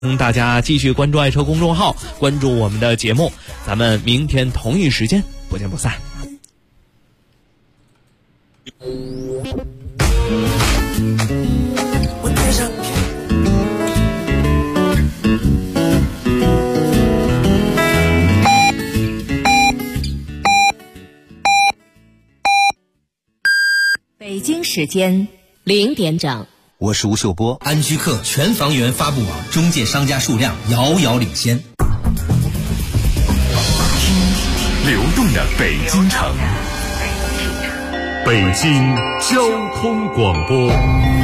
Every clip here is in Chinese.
大家继续关注爱车公众号，关注我们的节目，咱们明天同一时间不见不散。 北京时间0点整。 我是吴秀波。 安居客全房源发布网中介商家数量遥遥领先。 流动的北京城，北京交通广播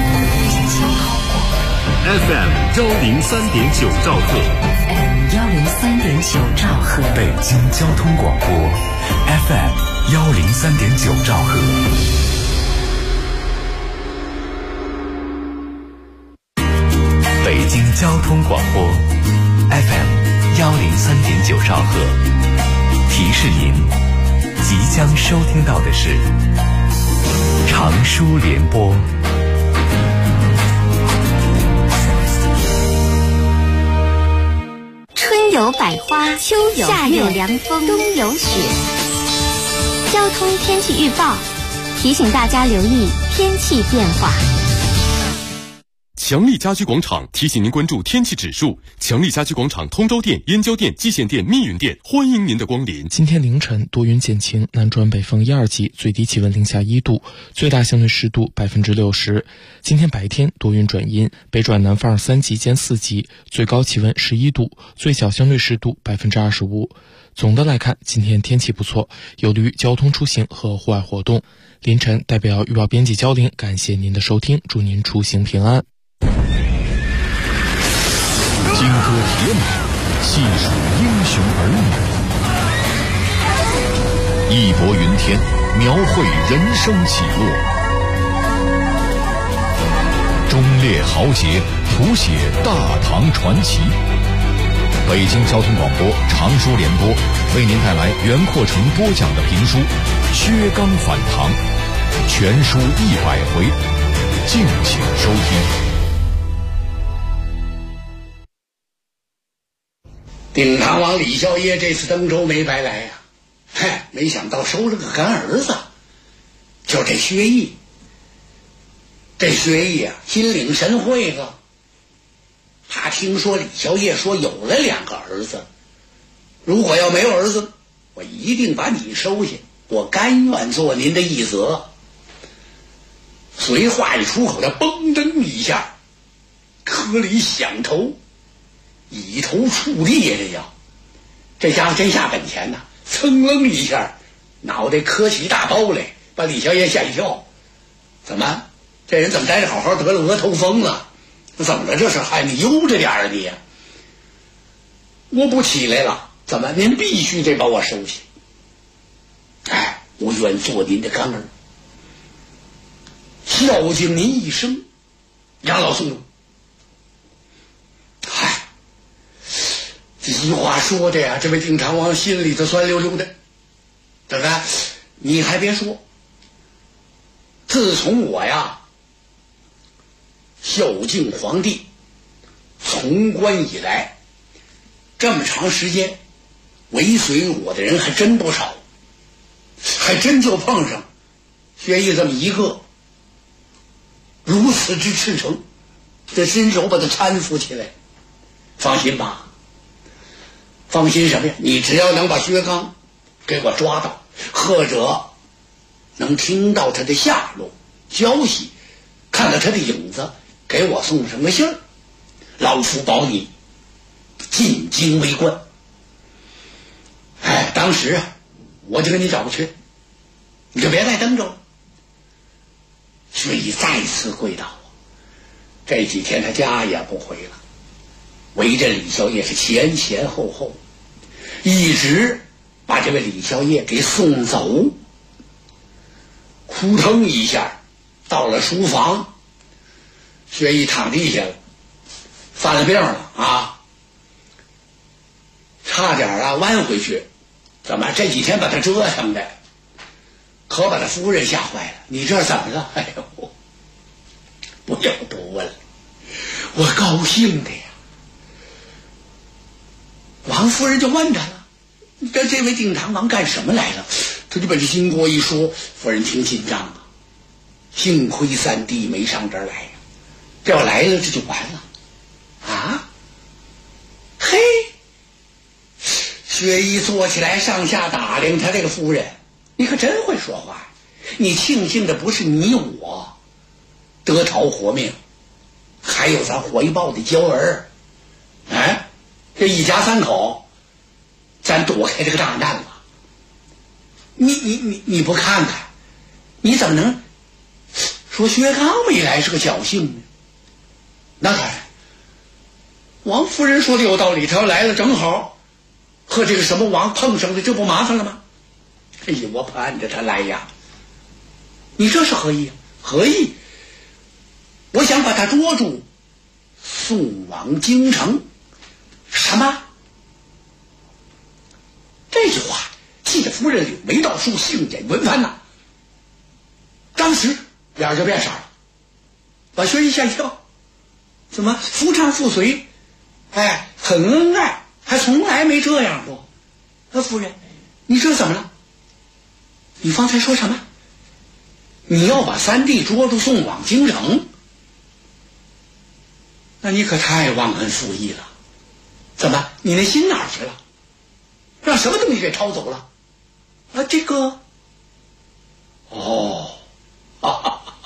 FM103.9兆赫 103.9兆赫， 北京交通广播 FM103.9兆赫。北京交通广播 FM103.9兆赫，提示您即将收听到的是长舒联播。 春有百花，秋有夏有凉风，冬有雪。交通天气预报提醒大家留意天气变化。 强力家居广场提醒您关注天气指数。强力家居广场通州店、燕郊店、蓟县店、密云店，欢迎您的光临。 今天凌晨多云见晴，南转北风1、2级，最低气温零下1度，最大相对湿度60%。今天白天多云转阴，北转南风3级兼4级，最高气温11度，最小相对湿度25%。总的来看，今天天气不错，有利于交通出行和户外活动。凌晨代表预报编辑焦玲，感谢您的收听，祝您出行平安。 金戈铁马，细数英雄儿女，义薄云天，描绘人生起落，忠烈豪杰，谱写大唐传奇。北京交通广播长舒联播为您带来袁阔成播讲的评书《薛刚反唐》，全书100回，敬请收听。 定唐王李孝业这次登州没白来呀，没想到收了个干儿子，就这薛毅。这薛毅啊，心领神会了。他听说李孝业说有了2个儿子，如果要没有儿子，我一定把你收下，我甘愿做您的义子。随话一出口，他嘣噔一下，颗里响头，以头触地这叫，这家伙真下本钱呐！噌楞一下，脑袋磕起大包来，把李孝业吓一跳。怎么，这人怎么待着好好得了额头风了？怎么了？这是还你悠着点啊你！我不起来了，怎么？您必须得把我收下。我愿做您的干儿，孝敬您一生。杨老宋，这句话说的呀，这位定长王心里头酸溜溜的。怎么？你还别说，自从我呀孝敬皇帝从官以来，这么长时间尾随我的人还真不少，还真就碰上薛毅这么一个如此之赤诚，这伸手把他搀扶起来。放心吧。放心什么呀？你只要能把薛刚给我抓到，或者能听到他的下落消息，看到他的影子，给我送上个信儿，老夫保你进京为官。当时啊，我就跟你找个缺，你就别在登州。薛毅再次跪倒，这几天他家也不回了，围着李孝业是前前后后，一直把这位李孝业给送走。扑腾一下到了书房，薛毅躺地下了，犯了病了啊，差点弯回去。怎么这几天把他折腾的，可把他夫人吓坏了。你这怎么了？哎呦，不要多问了，我高兴的呀， 王夫人就问他了：“这位定长王干什么来了？”他就把这经过一说，夫人挺紧张啊。幸亏三弟没上这儿来呀，这要来了这就完了啊！嘿，薛姨坐起来上下打量他这个夫人，你可真会说话。你庆幸的不是你我得逃活命，还有咱回报的娇儿。哎，这一家三口，咱躲开这个大难了。你不看看，你怎么能说薛刚没来是个侥幸呢？那当然，王夫人说的有道理，他要来了正好和这个什么王碰上了，这不麻烦了吗？哎呀，我盼着他来呀！你这是何意？何意？我想把他捉住，送往京城。什么？这句话气得夫人柳眉倒竖，杏眼轮番呐。当时脸就变色了，把薛姨吓一跳。怎么夫唱妇随？哎，很恩爱，还从来没这样过。夫人，你这怎么了？你方才说什么？你要把三弟捉住送往京城？那你可太忘恩负义了。怎么，你那心哪儿去了？让什么东西给抄走了？这个……哦，哈哈哈！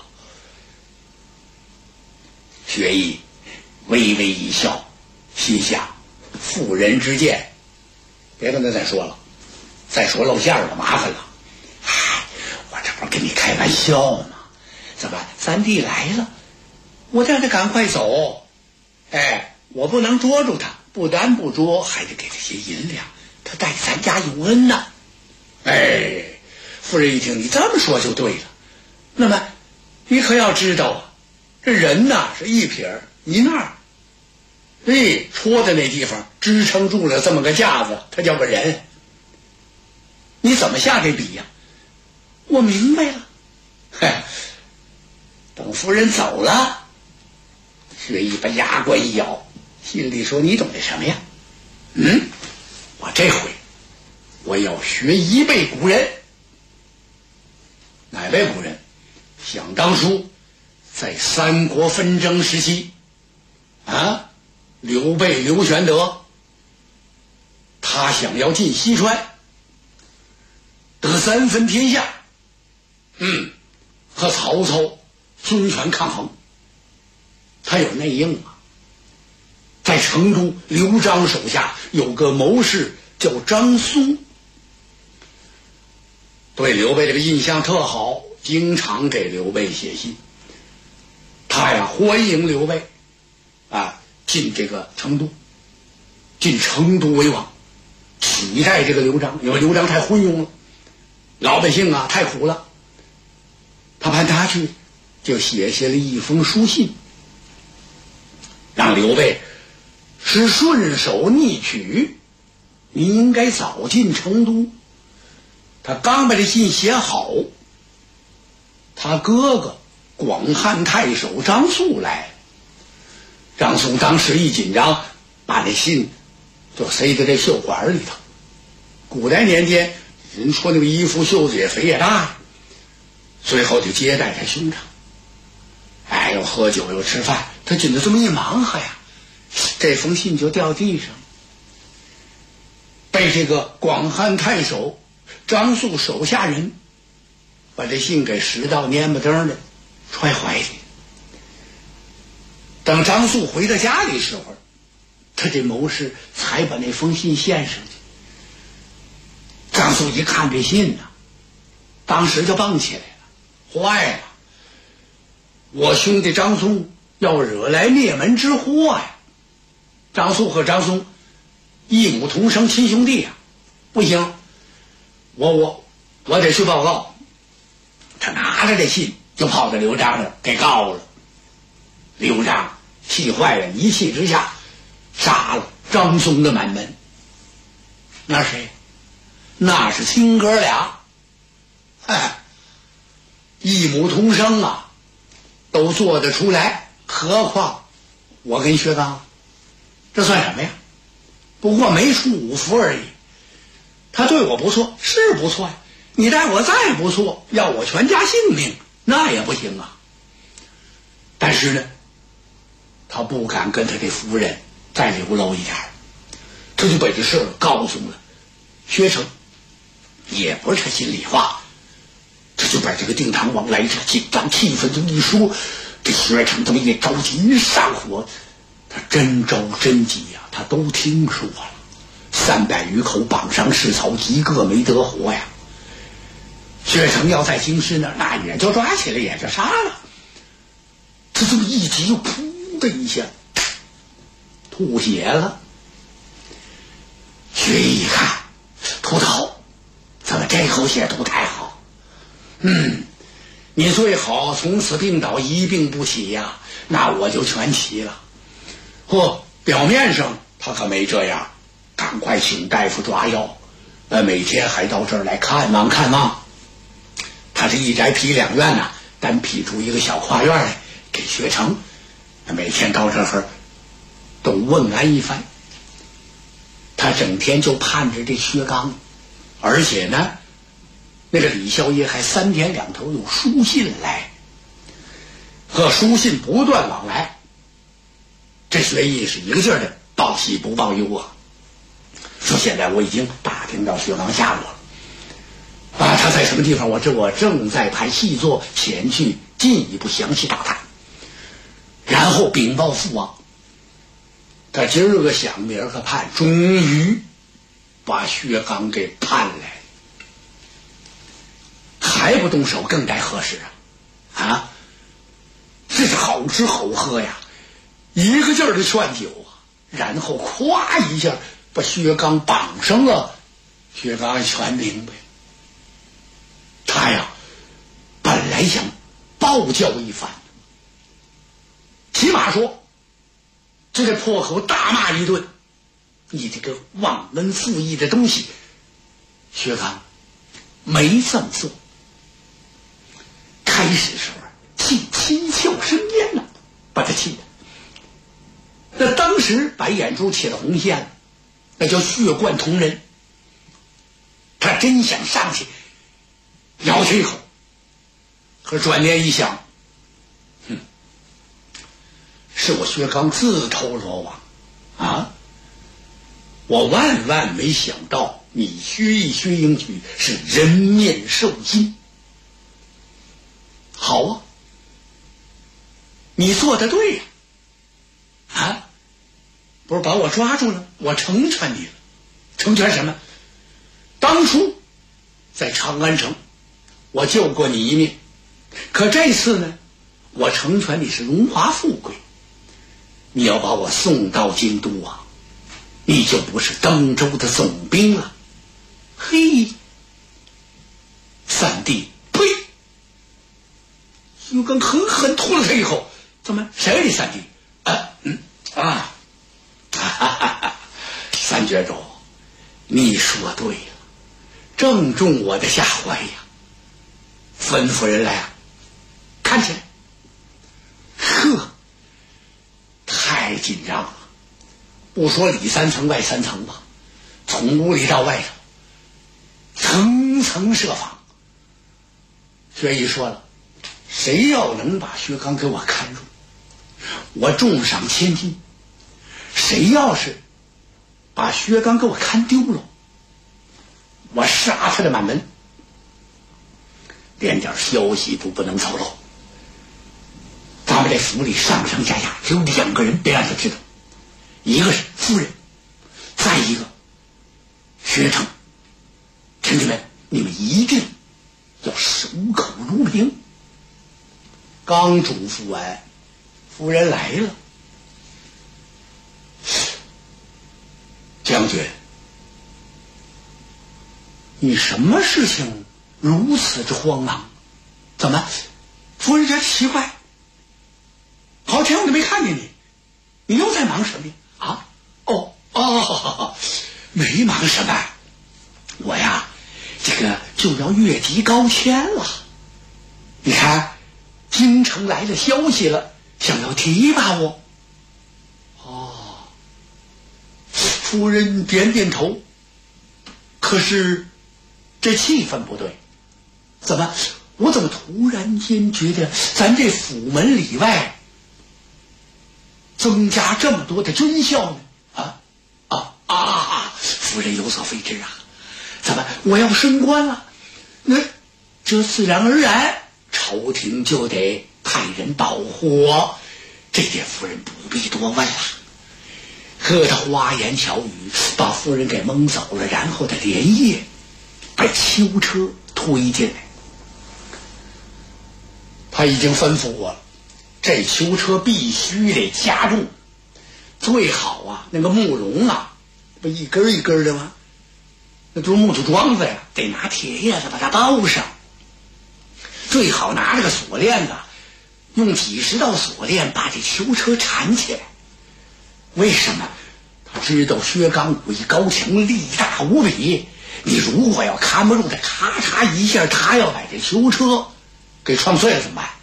薛姨微微一笑，心想：妇人之见，别跟他再说了，再说露馅了，麻烦了。我这不是跟你开玩笑吗？怎么三弟来了，我让他赶快走。哎，我不能捉住他，不单不捉，还得给他些银两，他待咱家有恩呐。哎，夫人一听你这么说就对了。那么你可要知道啊，这人呐是一撇一捺，戳的那地方支撑住了这么个架子，它叫个人。你怎么下这笔呀？我明白了。等夫人走了，薛姨把牙关一咬，心里说：你懂得什么呀？我这回我要学一辈古人。哪位古人？想当初在三国纷争时期刘备刘玄德，他想要进西川，得3分天下，和曹操孙权抗衡。他有内应啊，在成都刘璋手下有个谋士叫张苏，对刘备这个印象特好，经常给刘备写信。他呀欢迎刘备进这个成都，进成都为王，取代这个刘璋，因为刘璋太昏庸了，老百姓太苦了。他派他去，就写下了一封书信，让刘备是顺手逆取，你应该早进成都。他刚把这信写好，他哥哥广汉太守张肃来了。张肃当时一紧张，把那信就塞在这袖管里头。古代年间人穿那个衣服袖子也肥也大，最后就接待他兄长。又喝酒又吃饭，他紧着这么一忙活呀，这封信就掉地上，被这个广汉太守张肃手下人把这信给拾到蔫巴登的揣怀里。等张肃回到家里时候，他这谋士才把那封信献上去。张肃一看这信当时就蹦起来了，坏了，我兄弟张松要惹来灭门之祸呀！张肃和张松异母同生亲兄弟不行，我得去报告。他拿着这信就跑到刘璋那儿给告了。刘璋气坏了，一气之下杀了张松的满门。那谁？那是亲哥俩，异母同生都做得出来，何况我跟薛刚，这算什么呀？ 不过没出5幅而已。他对我不错，是不错呀。你待我再不错，要我全家性命，那也不行啊。但是呢，他不敢跟他的夫人再流露一点，这就把这事告诉了薛成，也不是他心里话，这就把这个定唐王来这紧张气氛这么一说，这薛成这么一着急一上火，他真着真急呀，他都听说了，300余口绑上市曹，一个没得活呀。薛成要在京师那儿，那也就抓起来，也就杀了。他这么一急，又噗的一下吐血了。薛毅一看，秃头，怎么这口血吐太好？你最好从此病倒，一病不起呀，那我就全齐了。表面上他可没这样，赶快请大夫抓药，每天还到这儿来看望看望。他这一宅皮2院呐，单辟出一个小花院来给薛成，每天到这儿都问安一番。他整天就盼着这薛刚，而且呢，那个李宵夜还3天2头有书信来，和书信不断往来。这薛毅是一个劲儿的报喜不报忧啊，说现在我已经打听到薛刚下落了。他在什么地方？我正在派细作前去进一步详细打探，然后禀报父王。他今儿个想明儿个判，终于把薛刚给判来，还不动手更待何时啊？这是好吃好喝呀，一个劲儿的劝酒啊，然后咵一下把薛刚绑上了。薛刚全明白，他呀本来想暴叫一番，起码说这个破口大骂一顿，你这个忘恩负义的东西。薛刚没这么做，开始时候气七窍生烟了，把他气的那当时白眼珠起了红线了，那叫血贯瞳人。他真想上去咬他一口，可转念一想，是我薛刚自投罗网啊！我万万没想到你薛英举是人面兽心。好啊，你做的对呀！不是把我抓住了，我成全你了。成全什么？当初在长安城我救过你一命，可这次呢，我成全你是荣华富贵。你要把我送到京都啊，你就不是登州的总兵了。嘿，三弟，呸！薛刚狠狠吐了他一口。怎么？谁是你三弟？三绝种，你说对了，正中我的下怀呀！吩咐人来啊，看起来。太紧张了，不说里3层外3层吧，从屋里到外头层层设防。薛毅说了，谁要能把薛刚给我看住，我重赏1000金；谁要是把薛刚给我看丢了，我杀他的满门。连点消息都不能透露。咱们这府里上上下下只有2个人别让他知道，一个是夫人，再一个薛成。臣子们，你们一定要守口如瓶。刚嘱咐完，夫人来了。将军，你什么事情如此之慌忙？怎么？夫人觉得奇怪，好天我都没看见你，你又在忙什么呀？没忙什么，我呀这个就要越级高迁了。你看京城来的消息了，想要提拔我。 夫人点点头，可是这气氛不对，我怎么突然间觉得咱这府门里外增加这么多的军校呢？夫人有所非知啊，我要升官了，那这自然而然朝廷就得派人保护我，这点夫人不必多问了。可他花言巧语把夫人给蒙走了，然后他连夜把囚车推进来。他已经吩咐我了，这囚车必须得加重，最好啊那个木笼啊，不一根一根的吗？那都是木头桩子呀，得拿铁叶子把它包上。最好拿这个锁链子，用几十道锁链把这囚车缠起来。为什么？他知道薛刚武艺高强，力大无比，你如果要看不住他，咔嚓一下，他要把这囚车给撞碎了怎么办？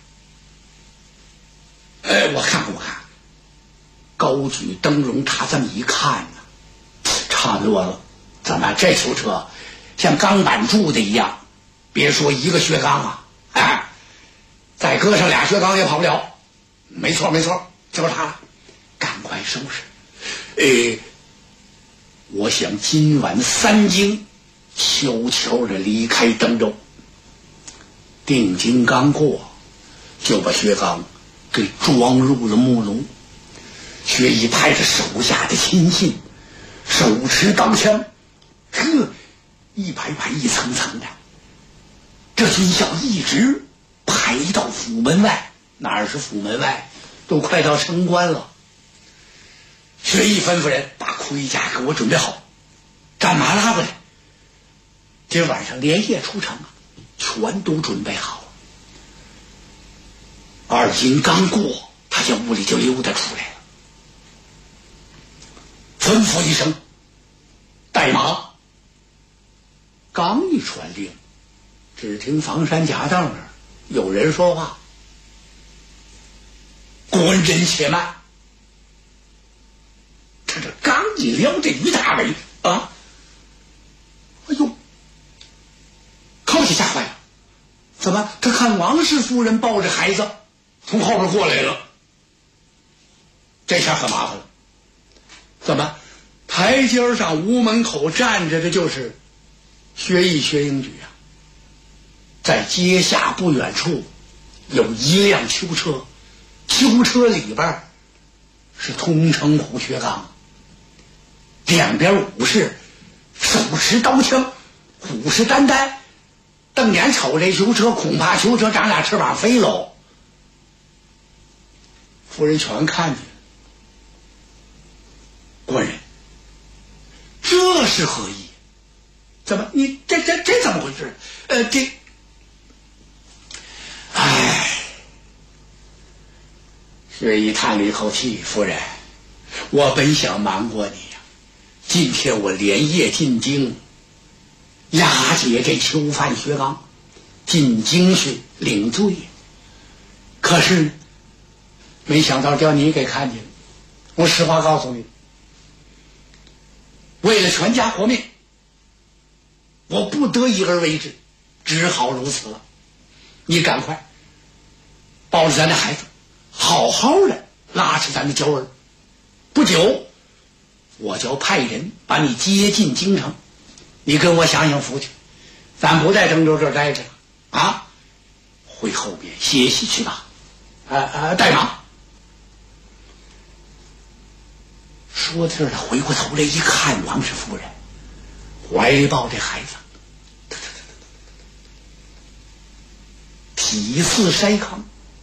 我看，高举灯笼，他这么一看呢，差不多了。这囚车像钢板铸的一样，别说一个薛刚啊，再搁上俩薛刚也跑不了。没错，就是他了，赶快收拾。我想今晚3更悄悄地离开登州。定睛刚过，就把薛刚给装入了木笼。薛毅派着手下的亲信，手持刀枪，一排排一层层的，这军校一直排到府门外。哪是府门外，都快到城关了。薛毅吩咐人把盔甲给我准备好，战马拉过来。今晚上连夜出城啊，全都准备好了。2更刚过，他在屋里就溜达出来了，吩咐一声带马。刚一传令，只听房山夹道那儿有人说话：“官人且慢。”他这刚一撩这于大伟啊，哎呦，靠起吓坏了！他看王氏夫人抱着孩子从后边过来了，这下可麻烦了。台阶上屋门口站着的就是薛毅、薛英举啊。在街下不远处有一辆囚车，囚车里边是通城虎薛刚，两边武士手持刀枪，虎视眈眈，瞪眼瞅这囚车，恐怕囚车长俩翅膀飞喽。夫人全看见了。官人，这是何意？你这怎么回事？薛毅叹了一口气：“夫人，我本想瞒过你呀。今天我连夜进京，押解这囚犯薛刚进京去领罪，可是没想到叫你给看见了。我实话告诉你，为了全家活命，我不得已而为之，只好如此了。你赶快抱着咱的孩子，好好的拉扯咱的娇儿，不久我就要派人把你接进京城，你跟我享享福去。咱不在郑州这儿待着啊，回后边歇息去吧。带马。说到这儿，他回过头来一看王氏夫人怀里抱这孩子，体似筛糠，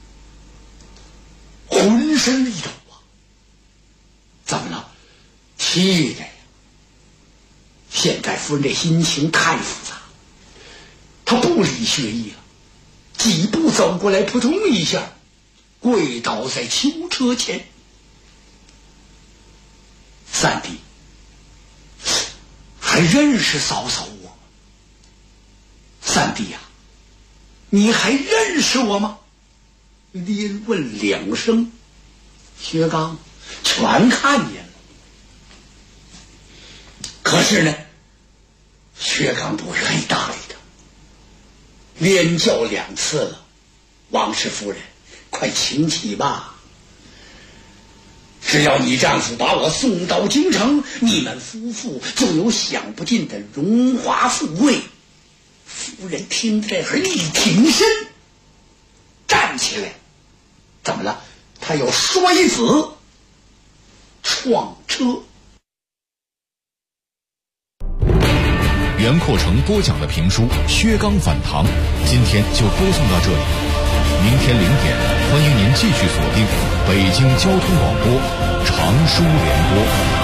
浑身一抖啊！怎么了？气的呀！现在夫人这心情太复杂，她不理薛毅了，几步走过来，扑通一下跪倒在囚车前。三弟，还认识嫂嫂我吗？三弟呀，你还认识我吗？连问两声，薛刚全看见了。 可是呢，薛刚不愿意搭理他，连叫2次了。王氏夫人，快请起吧。只要你丈夫把我送到京城，你们夫妇就有享不尽的荣华富贵。夫人听这会儿一挺身，站起来，怎么了？她要摔子撞车。 袁阔成播讲的评书《薛刚反唐》，今天就播送到这里。明天0点，欢迎您继续锁定北京交通广播长书联播。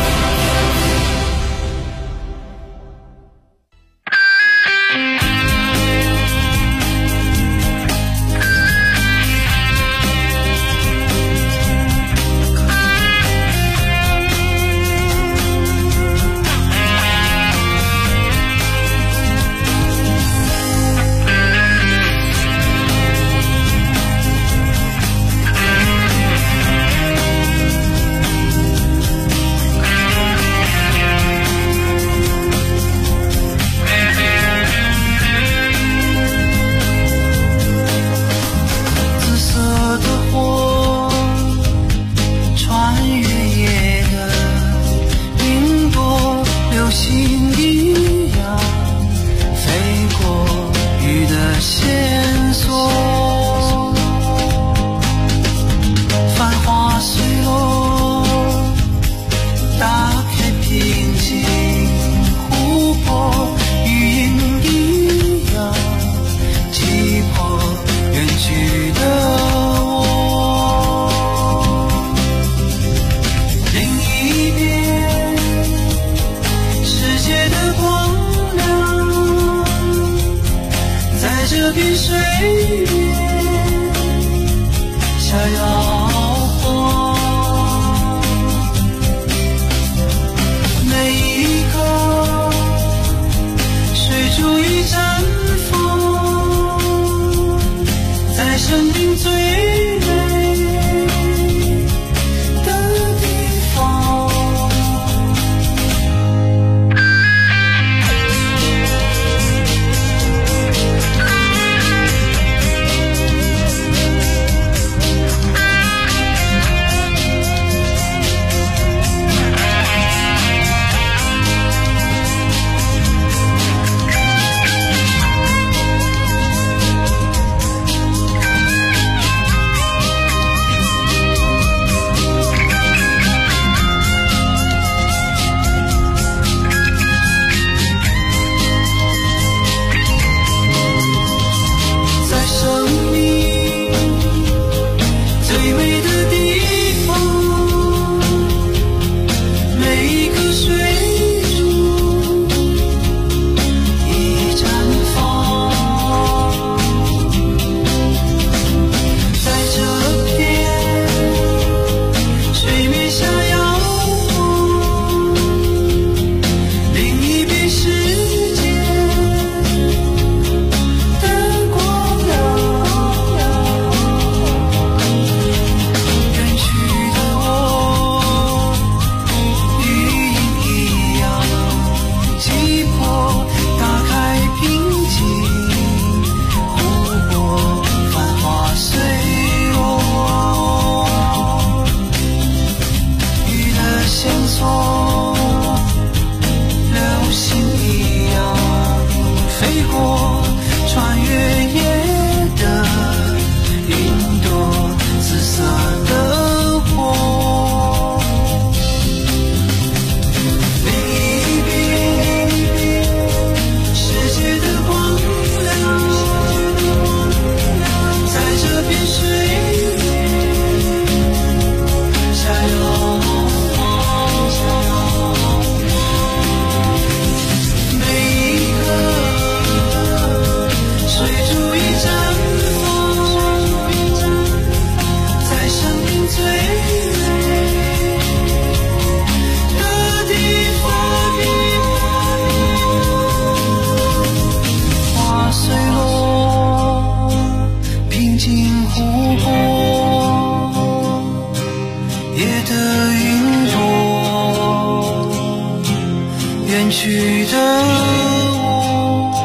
远去的我。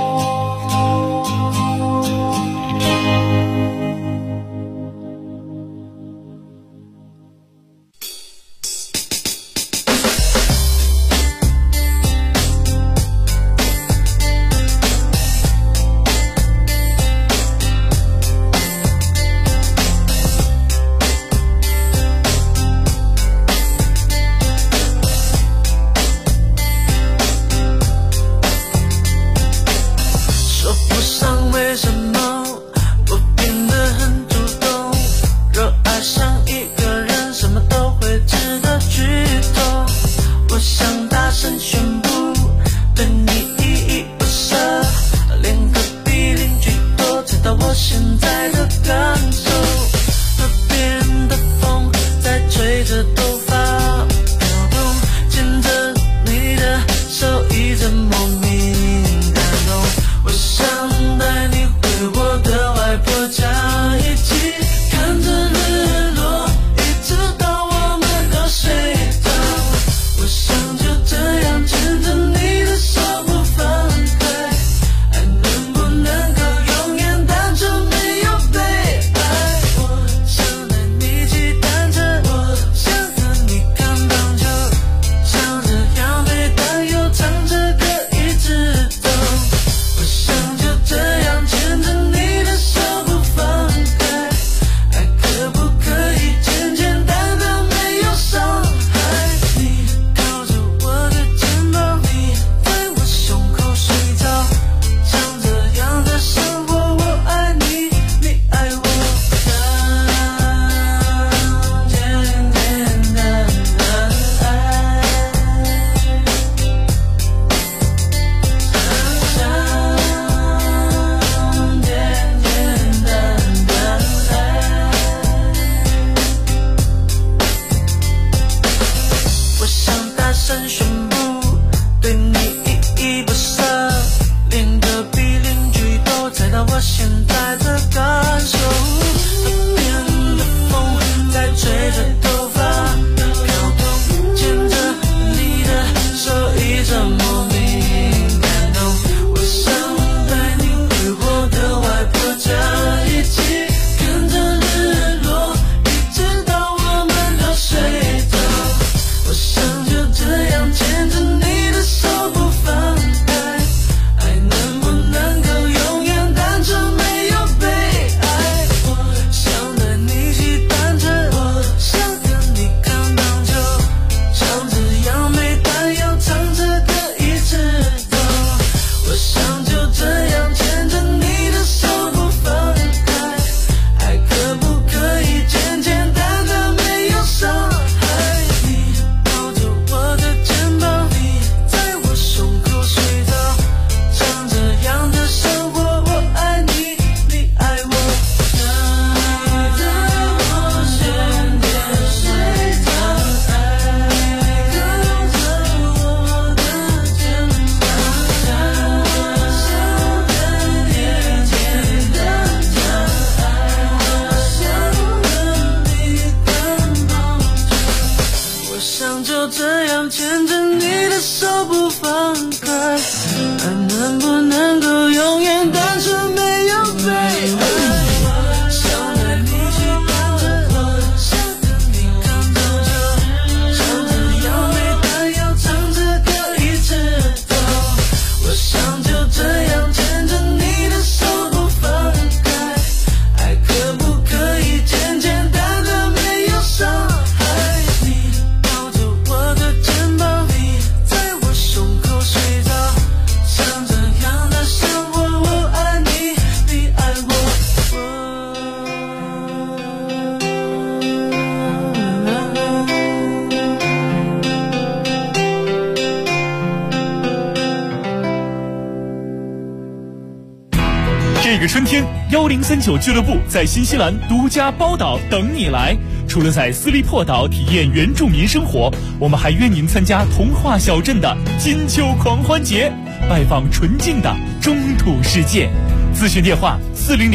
这个春天，1039俱乐部在新西兰独家包岛等你来。除了在斯利珀岛体验原住民生活，我们还约您参加童话小镇的金秋狂欢节，拜访纯净的中土世界。咨询电话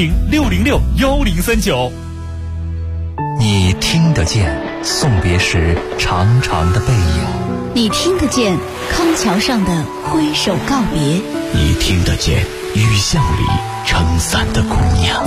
400-606-1039。 你听得见送别时长长的背影， 你听得见康桥上的挥手告别， 你听得见雨巷里撑伞的姑娘。